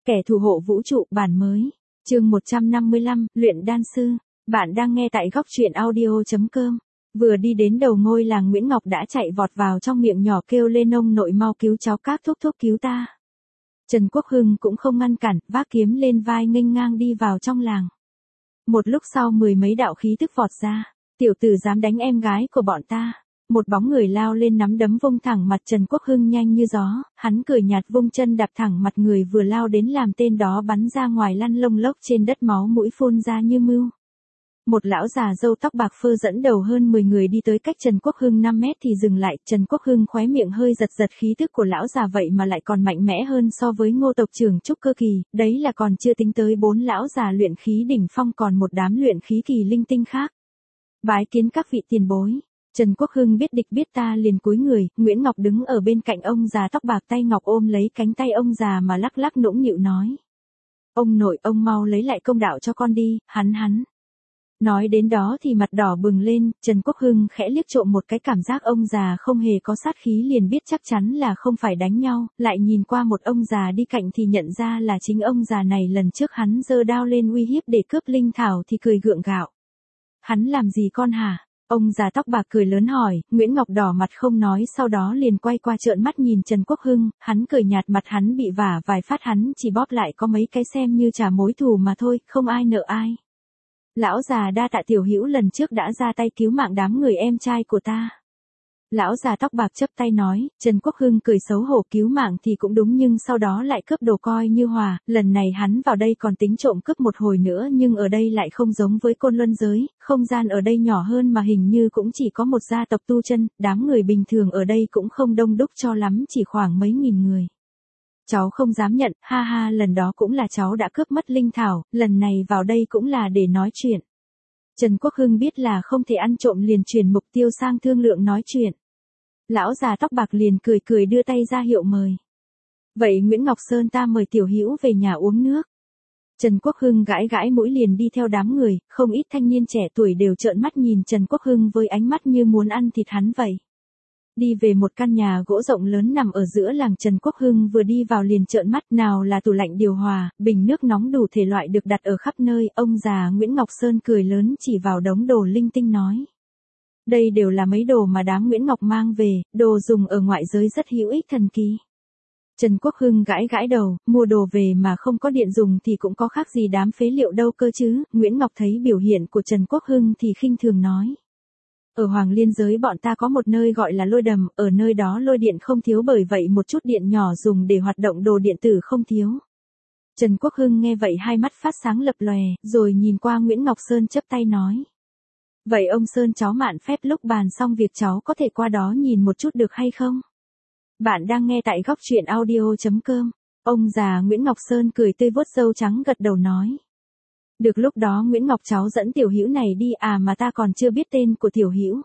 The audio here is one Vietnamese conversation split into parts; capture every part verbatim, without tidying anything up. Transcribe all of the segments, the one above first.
Kẻ thủ hộ vũ trụ bản mới. Chương một trăm năm mươi lăm, luyện đan sư. Bạn đang nghe tại góc truyện audio chấm com. Vừa đi đến đầu ngôi làng, Nguyễn Ngọc đã chạy vọt vào trong miệng nhỏ kêu lên: ông nội mau cứu cháu, các thúc thúc cứu ta. Trần Quốc Hưng cũng không ngăn cản, vác kiếm lên vai nghênh ngang đi vào trong làng. Một lúc sau mười mấy đạo khí tức vọt ra. Tiểu tử dám đánh em gái của bọn ta. Một bóng người lao lên nắm đấm vung thẳng mặt Trần Quốc Hưng nhanh như gió, hắn cười nhạt vung chân đạp thẳng mặt người vừa lao đến, làm tên đó bắn ra ngoài lăn lông lốc trên đất, máu mũi phun ra như mưa. Một lão già râu tóc bạc phơ dẫn đầu hơn mười người đi tới cách Trần Quốc Hưng năm mét thì dừng lại. Trần Quốc Hưng khóe miệng hơi giật giật, khí tức của lão già vậy mà lại còn mạnh mẽ hơn so với Ngô tộc trưởng trúc cơ kỳ, đấy là còn chưa tính tới bốn lão già luyện khí đỉnh phong, còn một đám luyện khí kỳ linh tinh khác. Bái kiến các vị tiền bối. Trần Quốc Hưng biết địch biết ta liền cúi người. Nguyễn Ngọc đứng ở bên cạnh ông già tóc bạc, tay ngọc ôm lấy cánh tay ông già mà lắc lắc nũng nịu nói: ông nội, ông mau lấy lại công đạo cho con đi, hắn hắn. Nói đến đó thì mặt đỏ bừng lên. Trần Quốc Hưng khẽ liếc trộm một cái, cảm giác ông già không hề có sát khí, liền biết chắc chắn là không phải đánh nhau. Lại nhìn qua một ông già đi cạnh thì nhận ra là chính ông già này lần trước hắn giơ đao lên uy hiếp để cướp linh thảo thì cười gượng gạo. Hắn làm gì con hả? Ông già tóc bạc cười lớn hỏi. Nguyễn Ngọc đỏ mặt không nói, sau đó liền quay qua trợn mắt nhìn Trần Quốc Hưng. Hắn cười nhạt, mặt hắn bị vả vài phát, hắn chỉ bóp lại có mấy cái xem như trả mối thù mà thôi, không ai nợ ai. Lão già đa tạ tiểu hữu lần trước đã ra tay cứu mạng đám người em trai của ta. Lão già tóc bạc chắp tay nói. Trần Quốc Hưng cười xấu hổ, cứu mạng thì cũng đúng, nhưng sau đó lại cướp đồ coi như hòa. Lần này hắn vào đây còn tính trộm cướp một hồi nữa, nhưng ở đây lại không giống với Côn Luân giới, không gian ở đây nhỏ hơn mà hình như cũng chỉ có một gia tộc tu chân, đám người bình thường ở đây cũng không đông đúc cho lắm, chỉ khoảng mấy nghìn người. Cháu không dám nhận, ha ha, lần đó cũng là cháu đã cướp mất linh thảo, lần này vào đây cũng là để nói chuyện. Trần Quốc Hưng biết là không thể ăn trộm liền chuyển mục tiêu sang thương lượng nói chuyện. Lão già tóc bạc liền cười cười đưa tay ra hiệu mời. Vậy Nguyễn Ngọc Sơn, ta mời tiểu hữu về nhà uống nước. Trần Quốc Hưng gãi gãi mũi liền đi theo đám người, không ít thanh niên trẻ tuổi đều trợn mắt nhìn Trần Quốc Hưng với ánh mắt như muốn ăn thịt hắn vậy. Đi về một căn nhà gỗ rộng lớn nằm ở giữa làng. Trần Quốc Hưng vừa đi vào liền trợn mắt, nào là tủ lạnh điều hòa, bình nước nóng đủ thể loại được đặt ở khắp nơi. Ông già Nguyễn Ngọc Sơn cười lớn chỉ vào đống đồ linh tinh nói: đây đều là mấy đồ mà đám Nguyễn Ngọc mang về, đồ dùng ở ngoại giới rất hữu ích thần kỳ. Trần Quốc Hưng gãi gãi đầu, mua đồ về mà không có điện dùng thì cũng có khác gì đám phế liệu đâu cơ chứ. Nguyễn Ngọc thấy biểu hiện của Trần Quốc Hưng thì khinh thường nói: ở Hoàng Liên giới bọn ta có một nơi gọi là lôi đầm, ở nơi đó lôi điện không thiếu, bởi vậy một chút điện nhỏ dùng để hoạt động đồ điện tử không thiếu. Trần Quốc Hưng nghe vậy hai mắt phát sáng lập lòe, rồi nhìn qua Nguyễn Ngọc Sơn chắp tay nói: vậy ông Sơn, cháu mạn phép lúc bàn xong việc cháu có thể qua đó nhìn một chút được hay không? Bạn đang nghe tại góc truyện audio chấm com. Ông già Nguyễn Ngọc Sơn cười tươi vuốt râu trắng gật đầu nói: được, lúc đó Nguyễn Ngọc cháu dẫn tiểu hữu này đi à, mà ta còn chưa biết tên của tiểu hữu.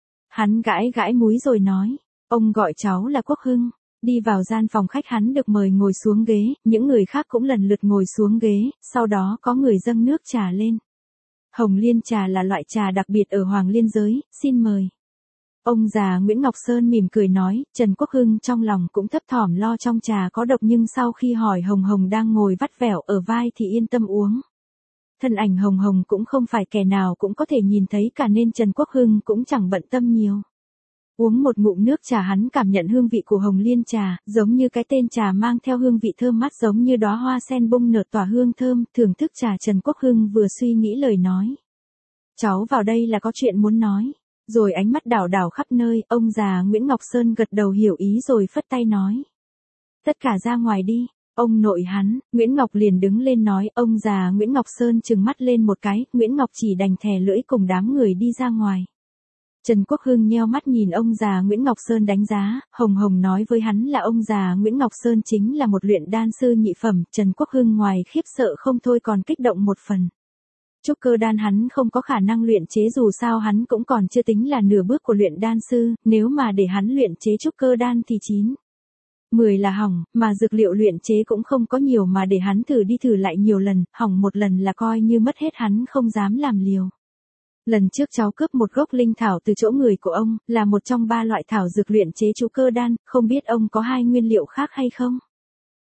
Hắn gãi gãi múi rồi nói: ông gọi cháu là Quốc Hưng. Đi vào gian phòng khách, hắn được mời ngồi xuống ghế, những người khác cũng lần lượt ngồi xuống ghế, sau đó có người dâng nước trà lên. Hồng Liên trà là loại trà đặc biệt ở Hoàng Liên giới, xin mời. Ông già Nguyễn Ngọc Sơn mỉm cười nói. Trần Quốc Hưng trong lòng cũng thấp thỏm lo trong trà có độc, nhưng sau khi hỏi Hồng Hồng đang ngồi vắt vẻo ở vai thì yên tâm uống. Thân ảnh Hồng Hồng cũng không phải kẻ nào cũng có thể nhìn thấy cả, nên Trần Quốc Hưng cũng chẳng bận tâm nhiều. Uống một ngụm nước trà, hắn cảm nhận hương vị của Hồng Liên trà, giống như cái tên trà mang theo hương vị thơm mát, giống như đóa hoa sen bung nở tỏa hương thơm. Thưởng thức trà, Trần Quốc Hưng vừa suy nghĩ lời nói: cháu vào đây là có chuyện muốn nói. Rồi ánh mắt đảo đảo khắp nơi. Ông già Nguyễn Ngọc Sơn gật đầu hiểu ý rồi phất tay nói: tất cả ra ngoài đi. Ông nội hắn. Nguyễn Ngọc liền đứng lên nói. Ông già Nguyễn Ngọc Sơn trừng mắt lên một cái, Nguyễn Ngọc chỉ đành thè lưỡi cùng đám người đi ra ngoài. Trần Quốc Hưng nheo mắt nhìn ông già Nguyễn Ngọc Sơn đánh giá. Hồng Hồng nói với hắn là ông già Nguyễn Ngọc Sơn chính là một luyện đan sư nhị phẩm. Trần Quốc Hưng ngoài khiếp sợ không thôi còn kích động một phần. Trúc cơ đan hắn không có khả năng luyện chế, dù sao hắn cũng còn chưa tính là nửa bước của luyện đan sư, nếu mà để hắn luyện chế trúc cơ đan thì chín mười là hỏng, mà dược liệu luyện chế cũng không có nhiều, mà để hắn thử đi thử lại nhiều lần, hỏng một lần là coi như mất hết, hắn không dám làm liều. Lần trước cháu cướp một gốc linh thảo từ chỗ người của ông, là một trong ba loại thảo dược luyện chế trúc cơ đan, không biết ông có hai nguyên liệu khác hay không?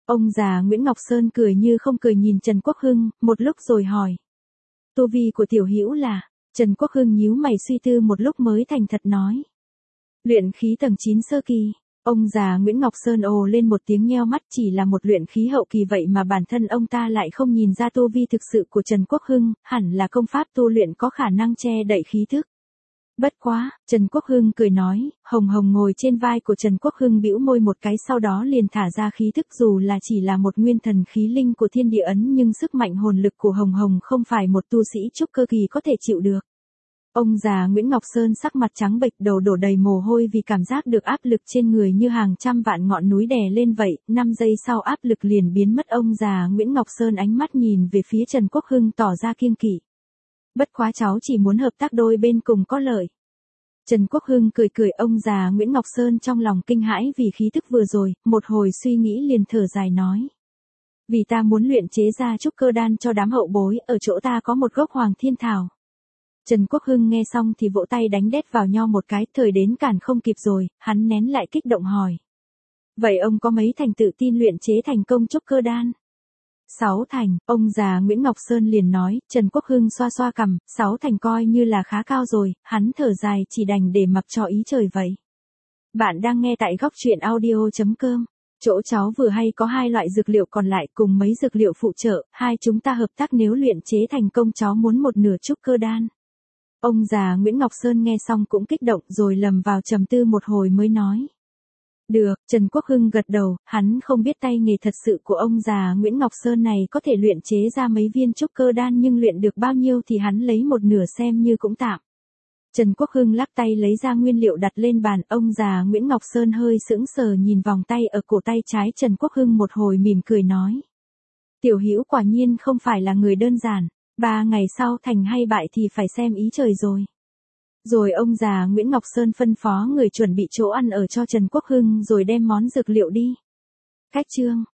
Ông già Nguyễn Ngọc Sơn cười như không cười nhìn Trần Quốc Hưng, một lúc rồi hỏi. Tu vi của tiểu hữu là, Trần Quốc Hưng nhíu mày suy tư một lúc mới thành thật nói. Luyện khí tầng chín sơ kỳ. Ông già Nguyễn Ngọc Sơn ồ lên một tiếng nheo mắt, chỉ là một luyện khí hậu kỳ vậy mà bản thân ông ta lại không nhìn ra tu vi thực sự của Trần Quốc Hưng, hẳn là công pháp tu luyện có khả năng che đậy khí thức. Bất quá, Trần Quốc Hưng cười nói, Hồng Hồng ngồi trên vai của Trần Quốc Hưng bĩu môi một cái sau đó liền thả ra khí thức, dù là chỉ là một nguyên thần khí linh của thiên địa ấn nhưng sức mạnh hồn lực của Hồng Hồng không phải một tu sĩ trúc cơ kỳ có thể chịu được. Ông già Nguyễn Ngọc Sơn sắc mặt trắng bệch, đầu đổ đầy mồ hôi vì cảm giác được áp lực trên người như hàng trăm vạn ngọn núi đè lên vậy, năm giây sau áp lực liền biến mất. Ông già Nguyễn Ngọc Sơn ánh mắt nhìn về phía Trần Quốc Hưng tỏ ra kiêng kỵ. Bất quá cháu chỉ muốn hợp tác đôi bên cùng có lợi. Trần Quốc Hưng cười cười, ông già Nguyễn Ngọc Sơn trong lòng kinh hãi vì khí thức vừa rồi, một hồi suy nghĩ liền thở dài nói. Vì ta muốn luyện chế ra trúc cơ đan cho đám hậu bối, ở chỗ ta có một gốc Hoàng Thiên Thảo. Trần Quốc Hưng nghe xong thì vỗ tay đánh đét vào nho một cái, thời đến cản không kịp rồi, hắn nén lại kích động hỏi. Vậy ông có mấy thành tự tin luyện chế thành công trúc cơ đan? Sáu thành, ông già Nguyễn Ngọc Sơn liền nói. Trần Quốc Hưng xoa xoa cằm, sáu thành coi như là khá cao rồi, hắn thở dài chỉ đành để mặc cho ý trời vậy. Bạn đang nghe tại góc truyện audio chấm com. Chỗ cháu vừa hay có hai loại dược liệu còn lại cùng mấy dược liệu phụ trợ, hai chúng ta hợp tác, nếu luyện chế thành công cháu muốn một nửa trúc cơ đan. Ông già Nguyễn Ngọc Sơn nghe xong cũng kích động rồi lầm vào trầm tư một hồi mới nói. Được, Trần Quốc Hưng gật đầu, hắn không biết tay nghề thật sự của ông già Nguyễn Ngọc Sơn này có thể luyện chế ra mấy viên trúc cơ đan nhưng luyện được bao nhiêu thì hắn lấy một nửa xem như cũng tạm. Trần Quốc Hưng lắc tay lấy ra nguyên liệu đặt lên bàn, ông già Nguyễn Ngọc Sơn hơi sững sờ nhìn vòng tay ở cổ tay trái Trần Quốc Hưng một hồi mỉm cười nói. Tiểu hữu quả nhiên không phải là người đơn giản, ba ngày sau thành hay bại thì phải xem ý trời rồi. Rồi ông già Nguyễn Ngọc Sơn phân phó người chuẩn bị chỗ ăn ở cho Trần Quốc Hưng rồi đem món dược liệu đi. Cách chương